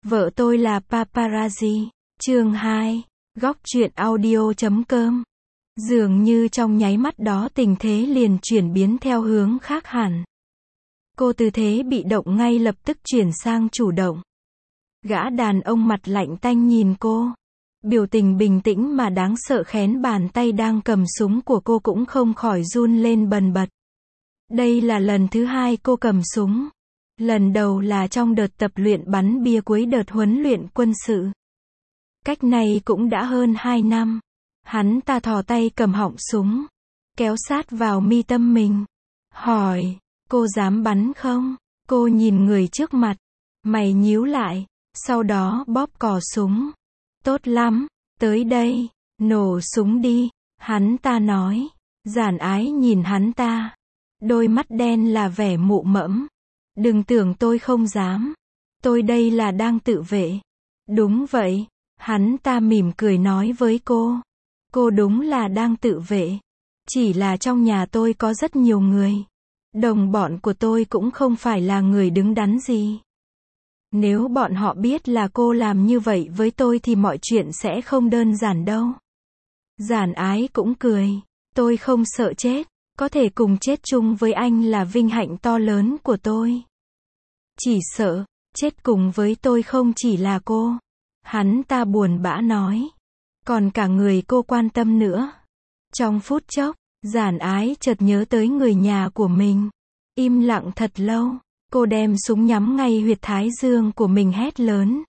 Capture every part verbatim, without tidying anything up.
Vợ tôi là paparazzi. Chương hai. Góc truyện audio chấm com. Dường như trong nháy mắt đó tình thế liền chuyển biến theo hướng khác hẳn. Cô từ thế bị động ngay lập tức chuyển sang chủ động. Gã đàn ông mặt lạnh tanh nhìn cô. Biểu tình bình tĩnh mà đáng sợ khén bàn tay đang cầm súng của cô cũng không khỏi run lên bần bật. Đây là lần thứ hai cô cầm súng. Lần đầu là trong đợt tập luyện bắn bia cuối đợt huấn luyện quân sự. Cách này cũng đã hơn hai năm. Hắn ta thò tay cầm họng súng, kéo sát vào mi tâm mình. Hỏi, cô dám bắn không? Cô nhìn người trước mặt, mày nhíu lại, sau đó bóp cò súng. Tốt lắm, tới đây, nổ súng đi, hắn ta nói. Giản Ái nhìn hắn ta. Đôi mắt đen là vẻ mụ mẫm. Đừng tưởng tôi không dám. Tôi đây là đang tự vệ. Đúng vậy. Hắn ta mỉm cười nói với cô. Cô đúng là đang tự vệ. Chỉ là trong nhà tôi có rất nhiều người. Đồng bọn của tôi cũng không phải là người đứng đắn gì. Nếu bọn họ biết là cô làm như vậy với tôi thì mọi chuyện sẽ không đơn giản đâu. Giản Ái cũng cười. Tôi không sợ chết. Có thể cùng chết chung với anh là vinh hạnh to lớn của tôi. Chỉ sợ, chết cùng với tôi không chỉ là cô. Hắn ta buồn bã nói. Còn cả người cô quan tâm nữa. Trong phút chốc, Giản Ái chợt nhớ tới người nhà của mình. Im lặng thật lâu, cô đem súng nhắm ngay huyệt thái dương của mình hét lớn.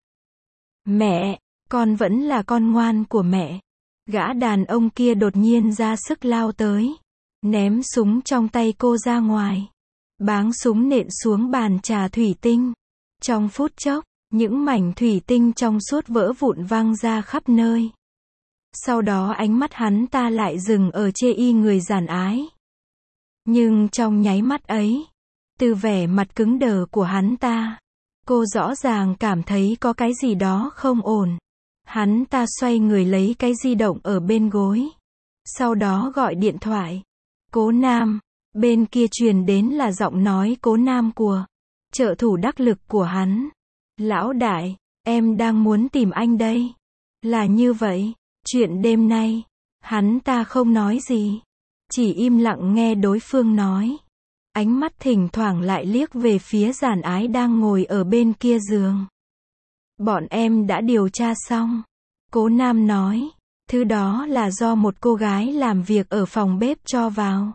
Mẹ, con vẫn là con ngoan của mẹ. Gã đàn ông kia đột nhiên ra sức lao tới. Ném súng trong tay cô ra ngoài. Báng súng nện xuống bàn trà thủy tinh. Trong phút chốc, những mảnh thủy tinh trong suốt vỡ vụn văng ra khắp nơi. Sau đó ánh mắt hắn ta lại dừng ở chê y người Giản Ái. Nhưng trong nháy mắt ấy, từ vẻ mặt cứng đờ của hắn ta, cô rõ ràng cảm thấy có cái gì đó không ổn. Hắn ta xoay người lấy cái di động ở bên gối. Sau đó gọi điện thoại. Cố Nam. Bên kia truyền đến là giọng nói Cố Nam của trợ thủ đắc lực của hắn. Lão đại, em đang muốn tìm anh đây. Là như vậy, chuyện đêm nay, hắn ta không nói gì. Chỉ im lặng nghe đối phương nói. Ánh mắt thỉnh thoảng lại liếc về phía Giản Ái đang ngồi ở bên kia giường. Bọn em đã điều tra xong. Cố Nam nói. Thứ đó là do một cô gái làm việc ở phòng bếp cho vào.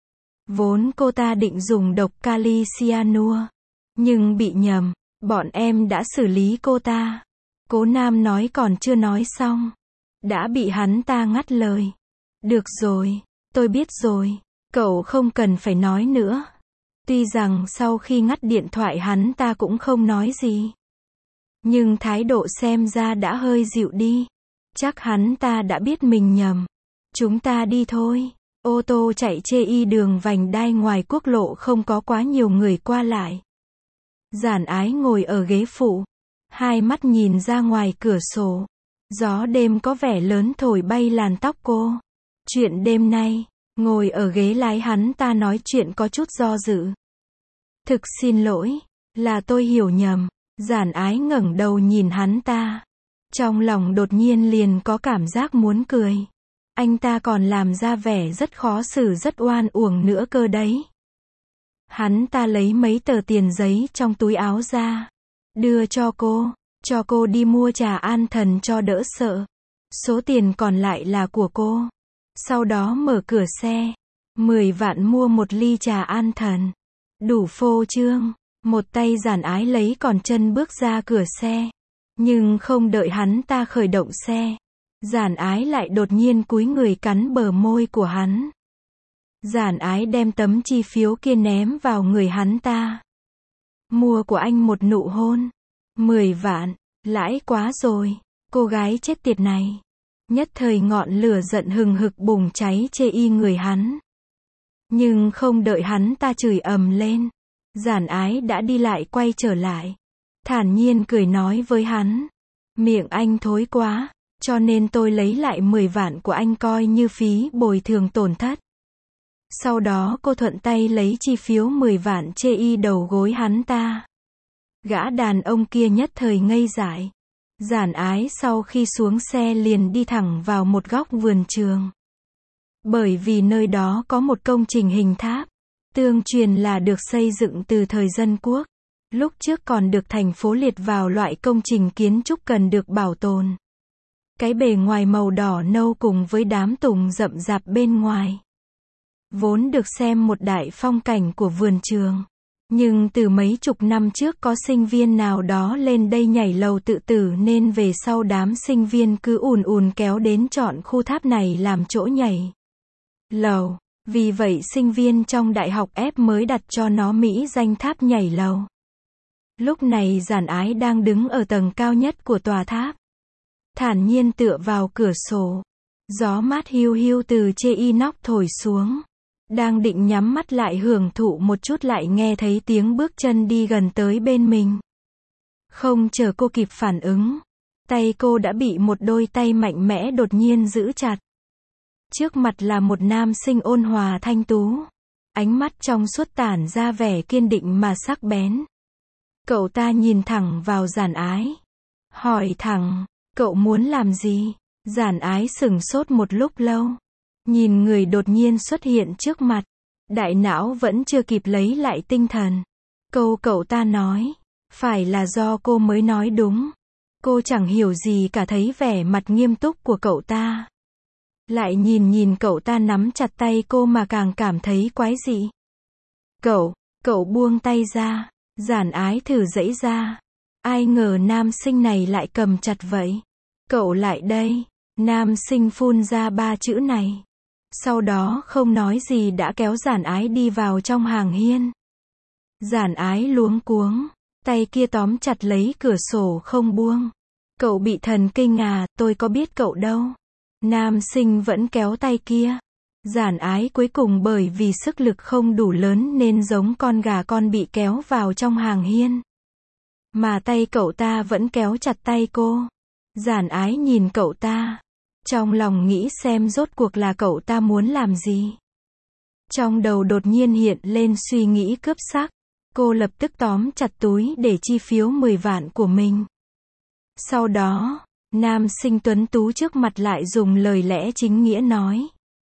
Vốn cô ta định dùng độc kali cyanua. Nhưng bị nhầm. Bọn em đã xử lý cô ta. Cố Nam nói còn chưa nói xong. Đã bị hắn ta ngắt lời. Được rồi. Tôi biết rồi. Cậu không cần phải nói nữa. Tuy rằng sau khi ngắt điện thoại hắn ta cũng không nói gì. Nhưng thái độ xem ra đã hơi dịu đi. Chắc hắn ta đã biết mình nhầm. Chúng ta đi thôi. Ô tô chạy chê y đường vành đai ngoài quốc lộ không có quá nhiều người qua lại. Giản Ái ngồi ở ghế phụ. Hai mắt nhìn ra ngoài cửa sổ. Gió đêm có vẻ lớn thổi bay làn tóc cô. Chuyện đêm nay, ngồi ở ghế lái hắn ta nói chuyện có chút do dự. Thực xin lỗi, là tôi hiểu nhầm. Giản Ái ngẩng đầu nhìn hắn ta. Trong lòng đột nhiên liền có cảm giác muốn cười. Anh ta còn làm ra vẻ rất khó xử rất oan uổng nữa cơ đấy. Hắn ta lấy mấy tờ tiền giấy trong túi áo ra. Đưa cho cô. Cho cô đi mua trà an thần cho đỡ sợ. Số tiền còn lại là của cô. Sau đó mở cửa xe. Mười vạn mua một ly trà an thần. Đủ phô trương. Một tay Giản Ái lấy còn chân bước ra cửa xe. Nhưng không đợi hắn ta khởi động xe. Giản Ái lại đột nhiên cúi người cắn bờ môi của hắn. Giản Ái đem tấm chi phiếu kia ném vào người hắn ta. Mua của anh một nụ hôn. Mười vạn. Lãi quá rồi. Cô gái chết tiệt này. Nhất thời ngọn lửa giận hừng hực bùng cháy chê y người hắn. Nhưng không đợi hắn ta chửi ầm lên. Giản Ái đã đi lại quay trở lại. Thản nhiên cười nói với hắn. Miệng anh thối quá. Cho nên tôi lấy lại mười vạn của anh coi như phí bồi thường tổn thất. Sau đó cô thuận tay lấy chi phiếu mười vạn chê y đầu gối hắn ta. Gã đàn ông kia nhất thời ngây dại. Giản Ái sau khi xuống xe liền đi thẳng vào một góc vườn trường. Bởi vì nơi đó có một công trình hình tháp. Tương truyền là được xây dựng từ thời Dân Quốc. Lúc trước còn được thành phố liệt vào loại công trình kiến trúc cần được bảo tồn. Cái bề ngoài màu đỏ nâu cùng với đám tùng rậm rạp bên ngoài. Vốn được xem một đại phong cảnh của vườn trường. Nhưng từ mấy chục năm trước có sinh viên nào đó lên đây nhảy lầu tự tử nên về sau đám sinh viên cứ ùn ùn kéo đến chọn khu tháp này làm chỗ nhảy lầu. Vì vậy sinh viên trong đại học ép mới đặt cho nó mỹ danh tháp nhảy lầu. Lúc này Giản Ái đang đứng ở tầng cao nhất của tòa tháp. Thản nhiên tựa vào cửa sổ. Gió mát hiu hiu từ chê inox thổi xuống. Đang định nhắm mắt lại hưởng thụ một chút lại nghe thấy tiếng bước chân đi gần tới bên mình. Không chờ cô kịp phản ứng. Tay cô đã bị một đôi tay mạnh mẽ đột nhiên giữ chặt. Trước mặt là một nam sinh ôn hòa thanh tú. Ánh mắt trong suốt tản ra vẻ kiên định mà sắc bén. Cậu ta nhìn thẳng vào Giản Ái. Hỏi thẳng, cậu muốn làm gì? Giản Ái sửng sốt một lúc lâu. Nhìn người đột nhiên xuất hiện trước mặt. Đại não vẫn chưa kịp lấy lại tinh thần. Câu cậu ta nói. Phải là do cô mới nói đúng. Cô chẳng hiểu gì cả thấy vẻ mặt nghiêm túc của cậu ta. Lại nhìn nhìn cậu ta nắm chặt tay cô mà càng cảm thấy quái dị. Cậu, cậu buông tay ra. Giản Ái thử giãy ra. Ai ngờ nam sinh này lại cầm chặt vậy. Cậu lại đây. Nam sinh phun ra ba chữ này. Sau đó không nói gì đã kéo Giản Ái đi vào trong hàng hiên. Giản Ái luống cuống. Tay kia tóm chặt lấy cửa sổ không buông. Cậu bị thần kinh à, tôi có biết cậu đâu. Nam sinh vẫn kéo tay kia. Giản Ái cuối cùng bởi vì sức lực không đủ lớn nên giống con gà con bị kéo vào trong hàng hiên. Mà tay cậu ta vẫn kéo chặt tay cô. Giản Ái nhìn cậu ta. Trong lòng nghĩ xem rốt cuộc là cậu ta muốn làm gì. Trong đầu đột nhiên hiện lên suy nghĩ cướp sắc. Cô lập tức tóm chặt túi để chi phiếu mười vạn của mình. Sau đó, nam sinh tuấn tú trước mặt lại dùng lời lẽ chính nghĩa nói.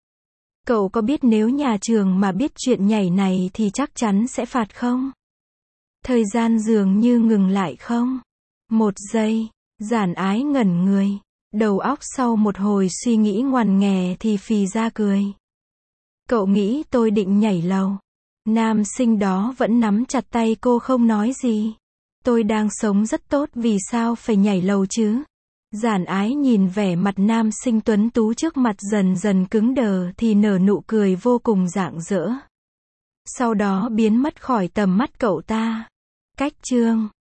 Cậu có biết nếu nhà trường mà biết chuyện nhảy này thì chắc chắn sẽ phạt không? Thời gian dường như ngừng lại không? Một giây, Giản Ái ngẩn người. Đầu óc sau một hồi suy nghĩ ngoằn nghè thì phì ra cười. Cậu nghĩ tôi định nhảy lầu? Nam sinh đó vẫn nắm chặt tay cô không nói gì. Tôi đang sống rất tốt vì sao phải nhảy lầu chứ? Giản Ái nhìn vẻ mặt nam sinh tuấn tú trước mặt dần dần cứng đờ thì nở nụ cười vô cùng rạng rỡ. Sau đó biến mất khỏi tầm mắt cậu ta. Cách chương